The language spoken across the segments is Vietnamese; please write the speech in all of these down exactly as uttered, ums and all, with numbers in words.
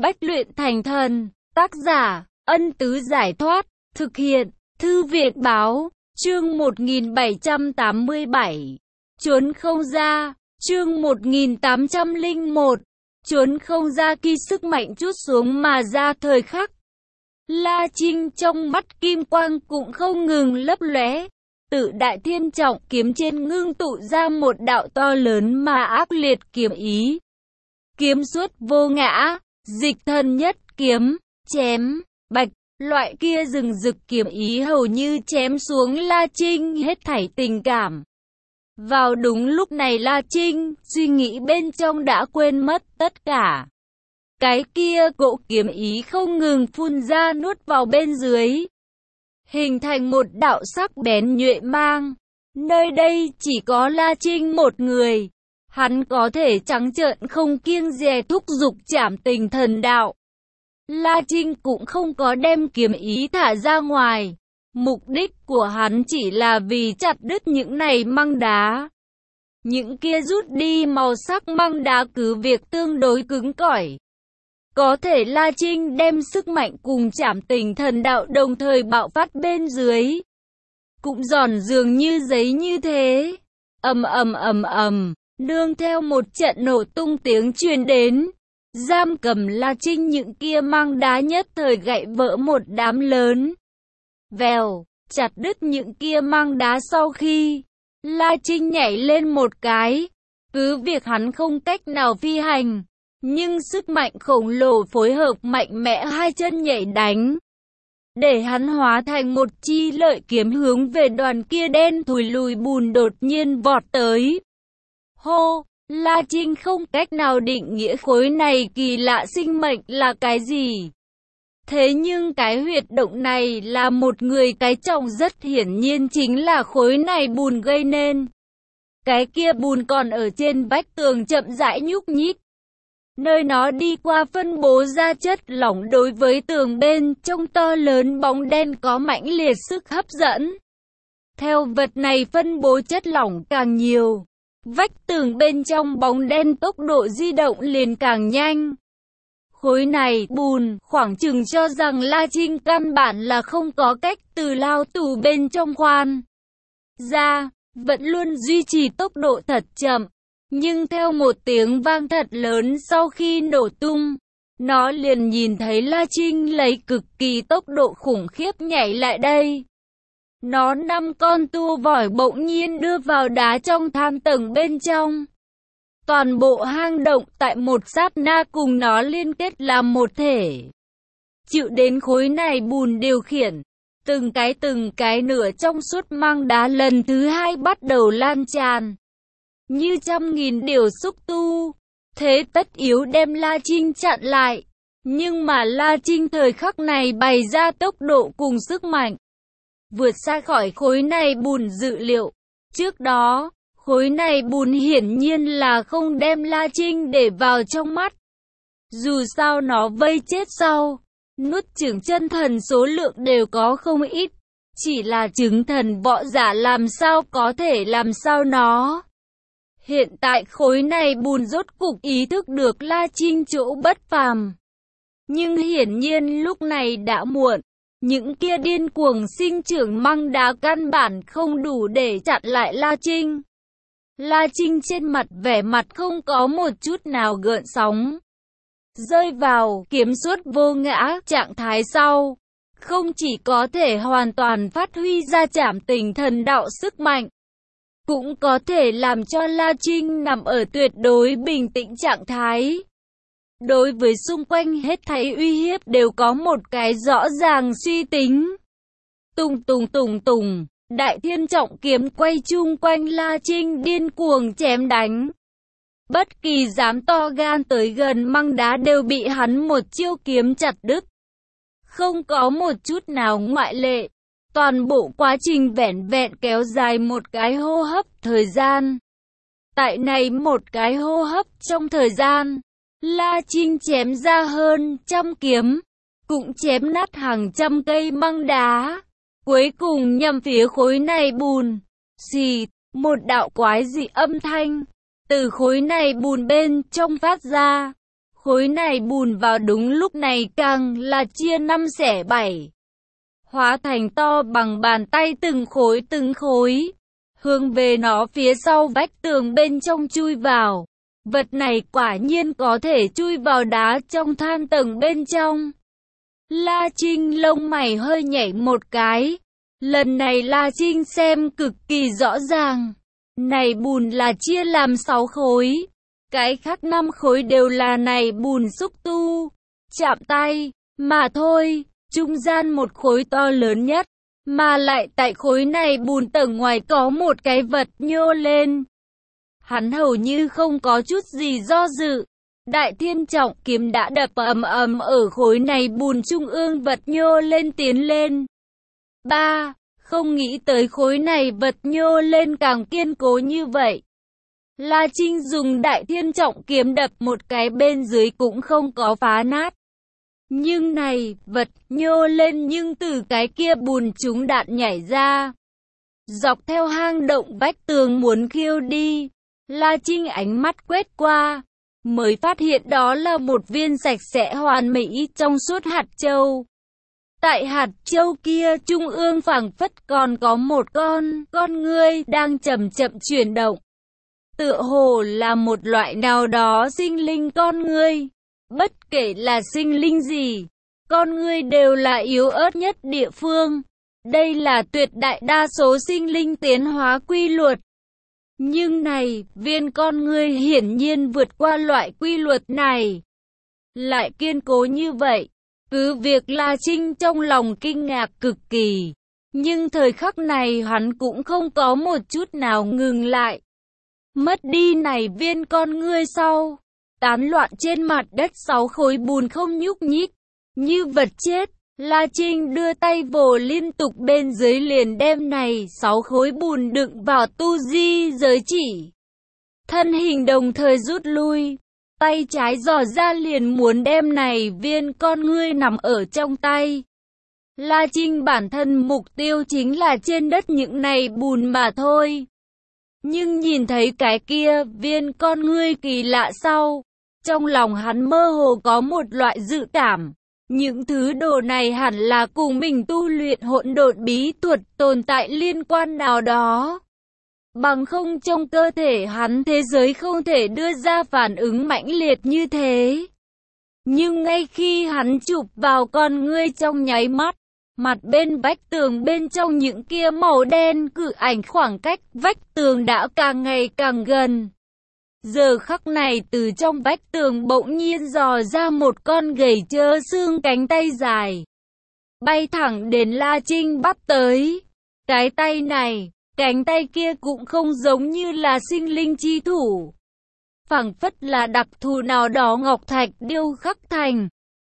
Bách luyện thành thần. Tác giả, Ân Tứ Giải Thoát. Thực hiện, Thư viện Báo. Chương một nghìn bảy trăm tám mươi bảy. Trốn không ra. Chương một nghìn tám trăm lẻ một. Trốn không ra. Khi sức mạnh trút xuống mà ra thời khắc, La Trinh trong mắt kim quang cũng không ngừng lấp lóe. Tự đại thiên trọng kiếm trên ngưng tụ ra một đạo to lớn mà ác liệt kiếm ý. Kiếm xuất vô ngã, dịch thần nhất kiếm, chém, bạch, loại kia rừng rực kiếm ý hầu như chém xuống La Trinh hết thảy tình cảm. Vào đúng lúc này La Trinh, suy nghĩ bên trong đã quên mất tất cả. Cái kia cỗ kiếm ý không ngừng phun ra nuốt vào bên dưới, hình thành một đạo sắc bén nhuệ mang. Nơi đây chỉ có La Trinh một người, hắn có thể trắng trợn không kiêng dè thúc giục trảm tình thần đạo. La Trinh cũng không có đem kiếm ý thả ra ngoài, mục đích của hắn chỉ là vì chặt đứt những này măng đá. Những kia rút đi màu sắc măng đá cứ việc tương đối cứng cỏi, có thể La Trinh đem sức mạnh cùng trảm tình thần đạo đồng thời bạo phát bên dưới, cũng giòn dường như giấy như thế. Ầm ầm ầm ầm, nương theo một trận nổ tung tiếng truyền đến, giam cầm La Trinh những kia măng đá nhất thời gãy vỡ một đám lớn. Vèo, chặt đứt những kia măng đá sau khi, La Trinh nhảy lên một cái, cứ việc hắn không cách nào phi hành, nhưng sức mạnh khổng lồ phối hợp mạnh mẽ hai chân nhảy đánh, để hắn hóa thành một chi lợi kiếm hướng về đoàn kia đen thùi lùi bùn đột nhiên vọt tới. Hô, La Trinh không cách nào định nghĩa khối này kỳ lạ sinh mệnh là cái gì. Thế nhưng cái huyệt động này là một người cái trọng rất hiển nhiên chính là khối này bùn gây nên. Cái kia bùn còn ở trên vách tường chậm rãi nhúc nhích, nơi nó đi qua phân bố ra chất lỏng đối với tường bên trong to lớn bóng đen có mãnh liệt sức hấp dẫn. Theo vật này phân bố chất lỏng càng nhiều, vách tường bên trong bóng đen tốc độ di động liền càng nhanh. Khối này bùn khoảng chừng cho rằng La Trinh căn bản là không có cách từ lao tù bên trong khoan ra, vẫn luôn duy trì tốc độ thật chậm. Nhưng theo một tiếng vang thật lớn sau khi nổ tung, nó liền nhìn thấy La Trinh lấy cực kỳ tốc độ khủng khiếp nhảy lại đây. Nó năm con tua vòi bỗng nhiên đưa vào đá trong than tầng bên trong. Toàn bộ hang động tại một sát na cùng nó liên kết làm một thể. Chịu đến khối này bùn điều khiển, từng cái từng cái nửa trong suốt măng đá lần thứ hai bắt đầu lan tràn. Như trăm nghìn điều xúc tu, thế tất yếu đem La Trinh chặn lại. Nhưng mà La Trinh thời khắc này bày ra tốc độ cùng sức mạnh vượt xa khỏi khối này bùn dự liệu. Trước đó, khối này bùn hiển nhiên là không đem La Trinh để vào trong mắt. Dù sao nó vây chết sau, nuốt chửng chân thần số lượng đều có không ít. Chỉ là chứng thần võ giả làm sao có thể làm sao nó. Hiện tại khối này bùn rốt cục ý thức được La Trinh chỗ bất phàm. Nhưng hiển nhiên lúc này đã muộn. Những kia điên cuồng sinh trưởng măng đá căn bản không đủ để chặn lại La Trinh. La Trinh trên mặt vẻ mặt không có một chút nào gợn sóng, rơi vào kiếm xuất vô ngã trạng thái sau, không chỉ có thể hoàn toàn phát huy ra trảm tình thần đạo sức mạnh, cũng có thể làm cho La Trinh nằm ở tuyệt đối bình tĩnh trạng thái. Đối với xung quanh hết thảy uy hiếp đều có một cái rõ ràng suy tính. Tùng tùng tùng tùng, đại thiên trọng kiếm quay chung quanh La Trinh điên cuồng chém đánh. Bất kỳ dám to gan tới gần măng đá đều bị hắn một chiêu kiếm chặt đứt. Không có một chút nào ngoại lệ. Toàn bộ quá trình vẻn vẹn kéo dài một cái hô hấp thời gian. Tại này một cái hô hấp trong thời gian, La Trinh chém ra hơn trăm kiếm, cũng chém nát hàng trăm cây măng đá. Cuối cùng nhằm phía khối này bùn, xì, một đạo quái dị âm thanh từ khối này bùn bên trong phát ra. Khối này bùn vào đúng lúc này càng là chia năm xẻ bảy, hóa thành to bằng bàn tay từng khối từng khối, hướng về nó phía sau vách tường bên trong chui vào. Vật này quả nhiên có thể chui vào đá trong than tầng bên trong. La Trinh lông mày hơi nhảy một cái. Lần này La Trinh xem cực kỳ rõ ràng. Này bùn là chia làm sáu khối. Cái khác năm khối đều là này bùn xúc tu, chạm tay, mà thôi. Trung gian một khối to lớn nhất, mà lại tại khối này bùn tầng ngoài có một cái vật nhô lên. Hắn hầu như không có chút gì do dự. Đại Thiên Trọng Kiếm đã đập ầm ầm ở khối này bùn trung ương vật nhô lên tiến lên. Ba, không nghĩ tới khối này vật nhô lên càng kiên cố như vậy. La Trinh dùng Đại Thiên Trọng Kiếm đập một cái bên dưới cũng không có phá nát. Nhưng này, vật nhô lên nhưng từ cái kia bùn trúng đạn nhảy ra. Dọc theo hang động vách tường muốn khiêu đi. La Trinh ánh mắt quét qua, mới phát hiện đó là một viên sạch sẽ hoàn mỹ trong suốt hạt châu. Tại hạt châu kia trung ương phảng phất còn có một con, con ngươi đang chậm chậm chuyển động. Tựa hồ là một loại nào đó sinh linh con ngươi. Bất kể là sinh linh gì, con ngươi đều là yếu ớt nhất địa phương. Đây là tuyệt đại đa số sinh linh tiến hóa quy luật. Nhưng này, viên con ngươi hiển nhiên vượt qua loại quy luật này. Lại kiên cố như vậy, cứ việc La Trinh trong lòng kinh ngạc cực kỳ. Nhưng thời khắc này hắn cũng không có một chút nào ngừng lại. Mất đi này viên con ngươi sau, tán loạn trên mặt đất sáu khối bùn không nhúc nhích, như vật chết. La Trinh đưa tay vồ liên tục bên dưới liền đem này sáu khối bùn đựng vào tu di giới chỉ. Thân hình đồng thời rút lui, tay trái giỏ ra liền muốn đem này viên con ngươi nằm ở trong tay. La Trinh bản thân mục tiêu chính là trên đất những này bùn mà thôi. Nhưng nhìn thấy cái kia viên con ngươi kỳ lạ sau, trong lòng hắn mơ hồ có một loại dự cảm. Những thứ đồ này hẳn là cùng mình tu luyện hỗn độn bí thuật tồn tại liên quan nào đó. Bằng không trong cơ thể hắn thế giới không thể đưa ra phản ứng mãnh liệt như thế. Nhưng ngay khi hắn chụp vào con ngươi trong nháy mắt, mặt bên vách tường bên trong những kia màu đen cự ảnh khoảng cách vách tường đã càng ngày càng gần. Giờ khắc này từ trong vách tường bỗng nhiên dò ra một con gầy trơ xương cánh tay dài. Bay thẳng đến La Trinh bắt tới. Cái tay này, cánh tay kia cũng không giống như là sinh linh chi thủ. Phảng phất là đặc thù nào đó ngọc thạch điêu khắc thành.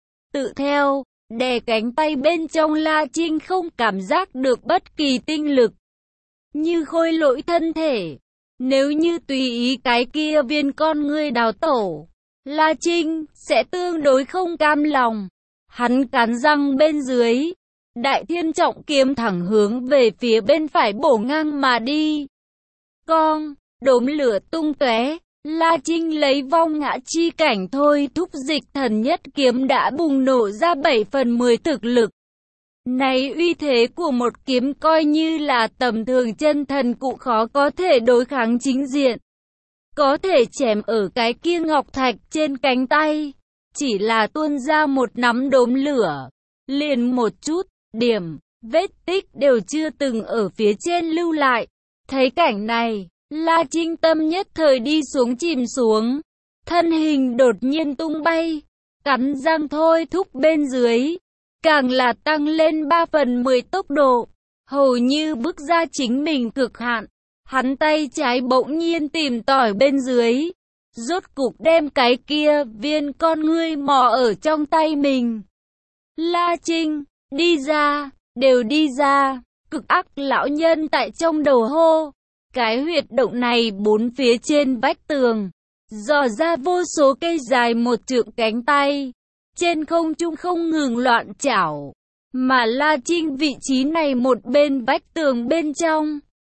Tự theo, đè cánh tay bên trong La Trinh không cảm giác được bất kỳ tinh lực. Như khôi lỗi thân thể. Nếu như tùy ý cái kia viên con ngươi đào tổ, La Trinh sẽ tương đối không cam lòng. Hắn cắn răng bên dưới, Đại Thiên Trọng Kiếm thẳng hướng về phía bên phải bổ ngang mà đi. Con, đốm lửa tung tóe, La Trinh lấy vong ngã chi cảnh thôi thúc dịch thần nhất kiếm đã bùng nổ ra bảy phần mười thực lực. Này uy thế của một kiếm coi như là tầm thường chân thần cũng khó có thể đối kháng chính diện. Có thể chém ở cái kia ngọc thạch trên cánh tay. Chỉ là tuôn ra một nắm đốm lửa. Liền một chút, điểm, vết tích đều chưa từng ở phía trên lưu lại. Thấy cảnh này, La Trinh tâm nhất thời đi xuống chìm xuống. Thân hình đột nhiên tung bay. Cắn răng thôi thúc bên dưới. Càng là tăng lên ba phần mười tốc độ, hầu như bước ra chính mình cực hạn. Hắn tay trái bỗng nhiên tìm tòi bên dưới, rốt cục đem cái kia viên con ngươi mò ở trong tay mình. La Trinh, đi ra, đều đi ra, cực ác lão nhân tại trong đầu hô. Cái huyệt động này bốn phía trên vách tường, dò ra vô số cây dài một trượng cánh tay. Trên không trung không ngừng loạn chảo, mà La Trinh vị trí này một bên vách tường bên trong.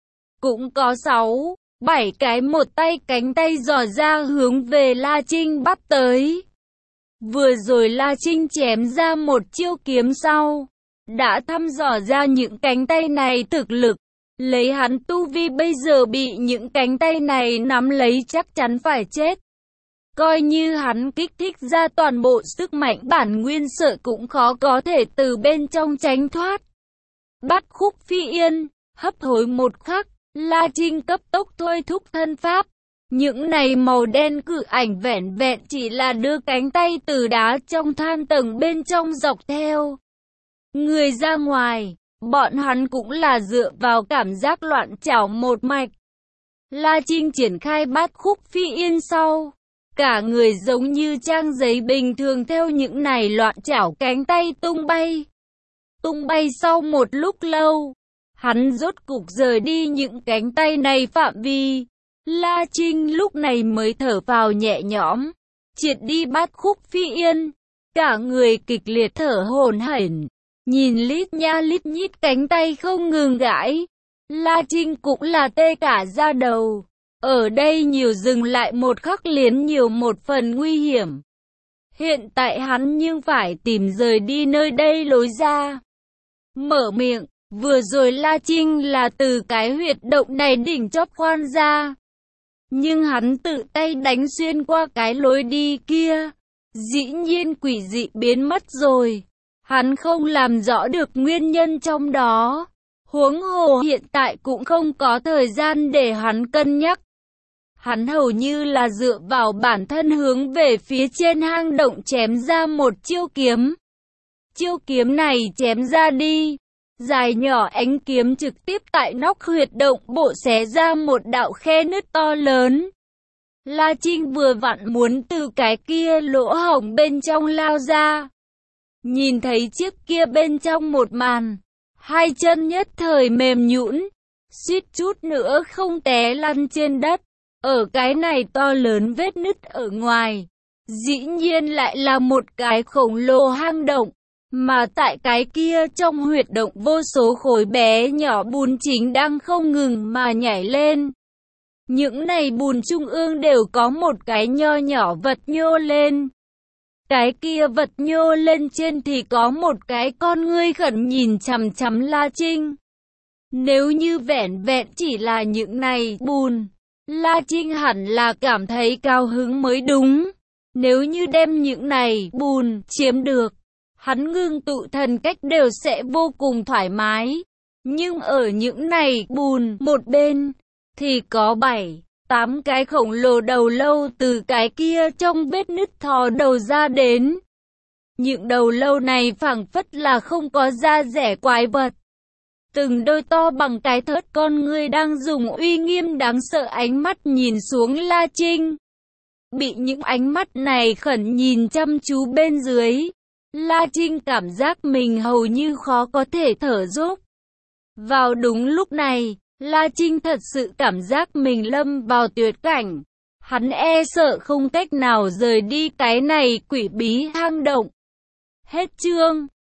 Cũng có sáu, bảy cái một tay cánh tay dò ra hướng về La Trinh bắt tới. Vừa rồi La Trinh chém ra một chiêu kiếm sau, đã thăm dò ra những cánh tay này thực lực. Lấy hắn tu vi bây giờ bị những cánh tay này nắm lấy chắc chắn phải chết. Coi như hắn kích thích ra toàn bộ sức mạnh bản nguyên sợ cũng khó có thể từ bên trong tránh thoát. Bát khúc phi yên, hấp hối một khắc, La Trinh cấp tốc thôi thúc thân pháp. Những này màu đen cự ảnh vẻn vẹn chỉ là đưa cánh tay từ đá trong than tầng bên trong dọc theo người ra ngoài. Bọn hắn cũng là dựa vào cảm giác loạn trảo một mạch. La Trinh triển khai bát khúc phi yên sau, cả người giống như trang giấy bình thường theo những này loạn trảo cánh tay tung bay. Tung bay sau một lúc lâu, hắn rốt cục rời đi những cánh tay này phạm vi. La Trinh lúc này mới thở vào nhẹ nhõm, triệt đi bát khúc phi yên, cả người kịch liệt thở hổn hển, nhìn lít nha lít nhít cánh tay không ngừng gãi. La Trinh cũng là tê cả da đầu. Ở đây nhiều dừng lại một khắc liền nhiều một phần nguy hiểm. Hiện tại hắn nhưng phải tìm rời đi nơi đây lối ra. Mở miệng, vừa rồi La Trinh là từ cái huyệt động này đỉnh chóp khoan ra. Nhưng hắn tự tay đánh xuyên qua cái lối đi kia. Dĩ nhiên quỷ dị biến mất rồi. Hắn không làm rõ được nguyên nhân trong đó. Huống hồ hiện tại cũng không có thời gian để hắn cân nhắc. Hắn hầu như là dựa vào bản thân hướng về phía trên hang động chém ra một chiêu kiếm. Chiêu kiếm này chém ra đi, dài nhỏ ánh kiếm trực tiếp tại nóc huyệt động bộ xé ra một đạo khe nứt to lớn. La Trinh vừa vặn muốn từ cái kia lỗ hổng bên trong lao ra. Nhìn thấy chiếc kia bên trong một màn, hai chân nhất thời mềm nhũn, suýt chút nữa không té lăn trên đất. Ở cái này to lớn vết nứt ở ngoài, dĩ nhiên lại là một cái khổng lồ hang động, mà tại cái kia trong huyệt động vô số khối bé nhỏ bùn chính đang không ngừng mà nhảy lên. Những này bùn trung ương đều có một cái nho nhỏ vật nhô lên. Cái kia vật nhô lên trên thì có một cái con ngươi khẩn nhìn chằm chằm La Trinh. Nếu như vẻn vẹn chỉ là những này bùn, La Trinh hẳn là cảm thấy cao hứng mới đúng. Nếu như đem những này bùn chiếm được, hắn ngưng tụ thần cách đều sẽ vô cùng thoải mái. Nhưng ở những này bùn một bên, thì có bảy, tám cái khổng lồ đầu lâu từ cái kia trong vết nứt thò đầu ra đến. Những đầu lâu này phảng phất là không có da rẻ quái vật. Từng đôi to bằng cái thớt con người đang dùng uy nghiêm đáng sợ ánh mắt nhìn xuống La Trinh. Bị những ánh mắt này khẩn nhìn chăm chú bên dưới, La Trinh cảm giác mình hầu như khó có thể thở dốc. Vào đúng lúc này, La Trinh thật sự cảm giác mình lâm vào tuyệt cảnh. Hắn e sợ không cách nào rời đi cái này quỷ bí hang động. Hết chương.